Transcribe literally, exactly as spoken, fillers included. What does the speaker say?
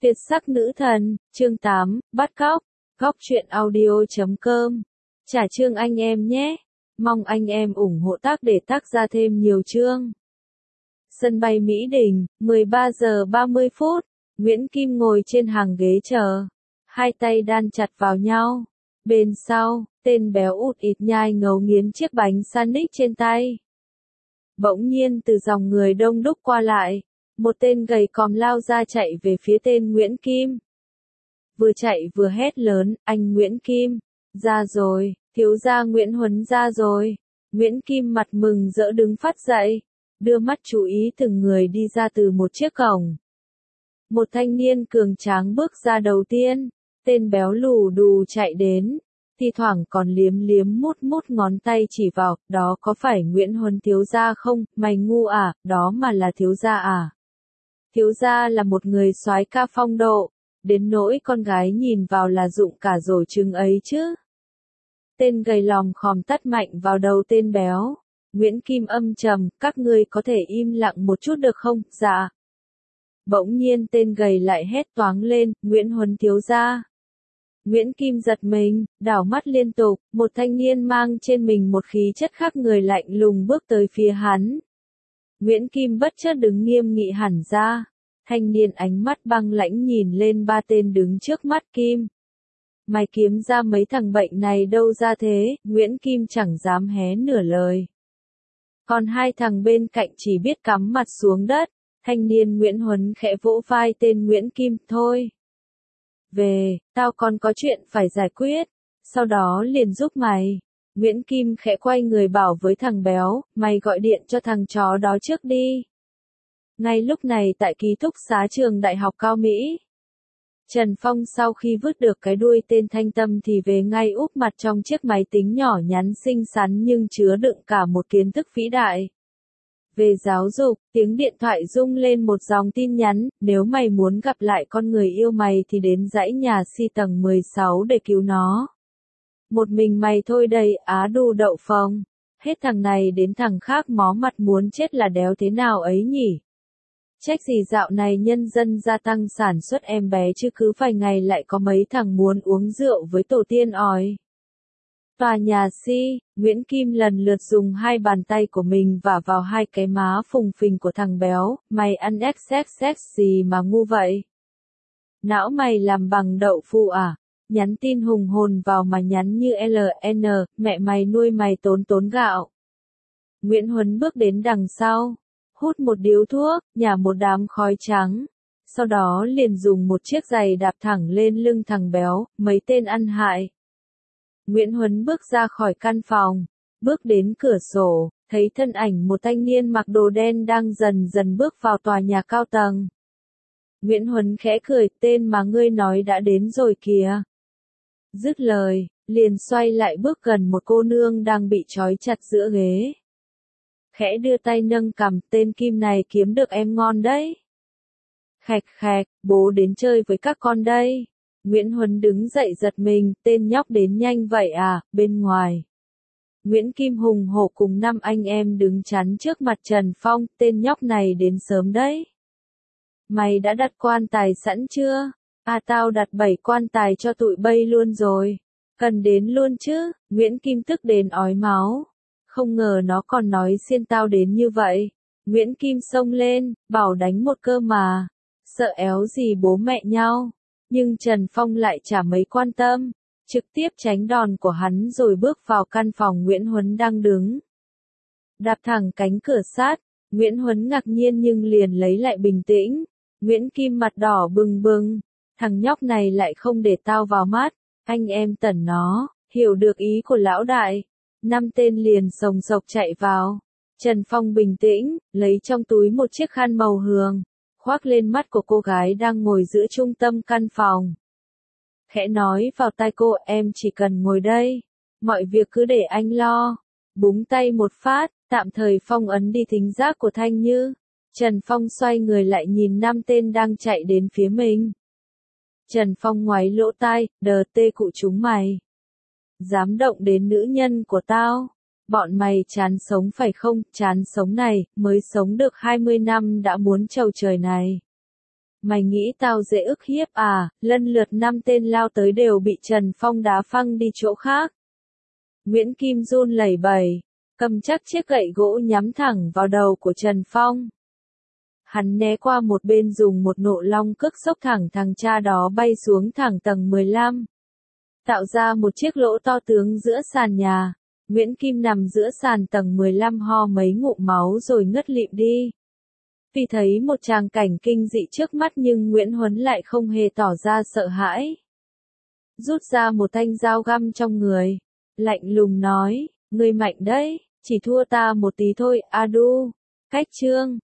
Tuyệt sắc nữ thần, chương tám, bắt cóc, cóc truyện audio chấm com. Trả chương anh em nhé. Mong anh em ủng hộ tác để tác ra thêm nhiều chương. Sân bay Mỹ Đình, mười ba giờ ba mươi phút. Nguyễn Kim ngồi trên hàng ghế chờ. Hai tay đan chặt vào nhau. Bên sau, tên béo út ịt nhai ngấu nghiến chiếc bánh sandwich trên tay. Bỗng nhiên từ dòng người đông đúc qua lại, một tên gầy còm lao ra chạy về phía tên Nguyễn Kim. Vừa chạy vừa hét lớn, anh Nguyễn Kim, ra rồi, thiếu gia Nguyễn Huấn ra rồi. Nguyễn Kim mặt mừng rỡ đứng phát dậy, đưa mắt chú ý từng người đi ra từ một chiếc cổng. Một thanh niên cường tráng bước ra đầu tiên, tên béo lù đù chạy đến, thi thoảng còn liếm liếm mút mút ngón tay chỉ vào, đó có phải Nguyễn Huấn thiếu gia không, mày ngu à, đó mà là thiếu gia à. Thiếu gia là một người soái ca phong độ, đến nỗi con gái nhìn vào là rụng cả rổ trứng ấy chứ. Tên gầy lòm khòm tát mạnh vào đầu tên béo. Nguyễn Kim âm trầm, các ngươi có thể im lặng một chút được không, dạ. Bỗng nhiên tên gầy lại hét toáng lên, Nguyễn Huấn thiếu gia. Nguyễn Kim giật mình, đảo mắt liên tục, một thanh niên mang trên mình một khí chất khác người lạnh lùng bước tới phía hắn. Nguyễn Kim bất chợt đứng nghiêm nghị hẳn ra, thanh niên ánh mắt băng lãnh nhìn lên ba tên đứng trước mắt Kim. Mày kiếm ra mấy thằng bệnh này đâu ra thế, Nguyễn Kim chẳng dám hé nửa lời. Còn hai thằng bên cạnh chỉ biết cắm mặt xuống đất, thanh niên Nguyễn Huấn khẽ vỗ vai tên Nguyễn Kim, thôi. Về, tao còn có chuyện phải giải quyết, sau đó liền giúp mày. Nguyễn Kim khẽ quay người bảo với thằng béo, mày gọi điện cho thằng chó đó trước đi. Ngay lúc này tại ký túc xá trường Đại học Cao Mỹ, Trần Phong sau khi vứt được cái đuôi tên Thanh Tâm thì về ngay úp mặt trong chiếc máy tính nhỏ nhắn xinh xắn nhưng chứa đựng cả một kiến thức vĩ đại. Về giáo dục, tiếng điện thoại rung lên một dòng tin nhắn, nếu mày muốn gặp lại con người yêu mày thì đến dãy nhà si tầng mười sáu để cứu nó. Một mình mày thôi đây, á đu đậu phộng. Hết thằng này đến thằng khác mó mặt muốn chết là đéo thế nào ấy nhỉ. Trách gì dạo này nhân dân gia tăng sản xuất em bé chứ cứ vài ngày lại có mấy thằng muốn uống rượu với tổ tiên òi. Tòa nhà Si, Nguyễn Kim lần lượt dùng hai bàn tay của mình vả vào hai cái má phùng phình của thằng béo, mày ăn xx xx gì mà ngu vậy? Não mày làm bằng đậu phụ à? Nhắn tin hùng hồn vào mà nhắn như lờ en, mẹ mày nuôi mày tốn tốn gạo. Nguyễn Huấn bước đến đằng sau, hút một điếu thuốc, nhả một đám khói trắng, sau đó liền dùng một chiếc giày đạp thẳng lên lưng thằng béo, mấy tên ăn hại. Nguyễn Huấn bước ra khỏi căn phòng, bước đến cửa sổ, thấy thân ảnh một thanh niên mặc đồ đen đang dần dần bước vào tòa nhà cao tầng. Nguyễn Huấn khẽ cười, tên mà ngươi nói đã đến rồi kìa. Dứt lời, liền xoay lại bước gần một cô nương đang bị trói chặt giữa ghế. Khẽ đưa tay nâng cằm, tên Kim này kiếm được em ngon đấy. Khạch khạch, bố đến chơi với các con đây. Nguyễn Huấn đứng dậy giật mình, tên nhóc đến nhanh vậy à, bên ngoài. Nguyễn Kim hùng hổ cùng năm anh em đứng chắn trước mặt Trần Phong, tên nhóc này đến sớm đấy. Mày đã đặt quan tài sẵn chưa? À tao đặt bảy quan tài cho tụi bay luôn rồi. Cần đến luôn chứ, Nguyễn Kim tức đến ói máu. Không ngờ nó còn nói xiên tao đến như vậy. Nguyễn Kim xông lên, bảo đánh một cơ mà. Sợ éo gì bố mẹ nhau. Nhưng Trần Phong lại chả mấy quan tâm, trực tiếp tránh đòn của hắn rồi bước vào căn phòng Nguyễn Huấn đang đứng. Đạp thẳng cánh cửa sát, Nguyễn Huấn ngạc nhiên nhưng liền lấy lại bình tĩnh. Nguyễn Kim mặt đỏ bừng bừng, thằng nhóc này lại không để tao vào mắt, anh em tẩn nó, hiểu được ý của lão đại. Năm tên liền sồng sộc chạy vào. Trần Phong bình tĩnh, lấy trong túi một chiếc khăn màu hường, khoác lên mắt của cô gái đang ngồi giữa trung tâm căn phòng. Khẽ nói vào tai cô, em chỉ cần ngồi đây, mọi việc cứ để anh lo. Búng tay một phát, tạm thời phong ấn đi thính giác của Thanh Như. Trần Phong xoay người lại nhìn năm tên đang chạy đến phía mình. Trần Phong ngoáy lỗ tai, đờ tê cụ chúng mày. Dám động đến nữ nhân của tao. Bọn mày chán sống phải không, chán sống này, mới sống được hai mươi năm đã muốn trầu trời này. Mày nghĩ tao dễ ức hiếp à, lần lượt năm tên lao tới đều bị Trần Phong đá phăng đi chỗ khác. Nguyễn Kim run lẩy bẩy, cầm chắc chiếc gậy gỗ nhắm thẳng vào đầu của Trần Phong. Hắn né qua một bên dùng một nộ long cước xốc thẳng thằng cha đó bay xuống thẳng tầng mười lăm. Tạo ra một chiếc lỗ to tướng giữa sàn nhà. Nguyễn Kim nằm giữa sàn tầng mười lăm ho mấy ngụm máu rồi ngất lịm đi. Vì thấy một tràng cảnh kinh dị trước mắt nhưng Nguyễn Huấn lại không hề tỏ ra sợ hãi. Rút ra một thanh dao găm trong người. Lạnh lùng nói, ngươi mạnh đấy, chỉ thua ta một tí thôi, Adu. Cách chương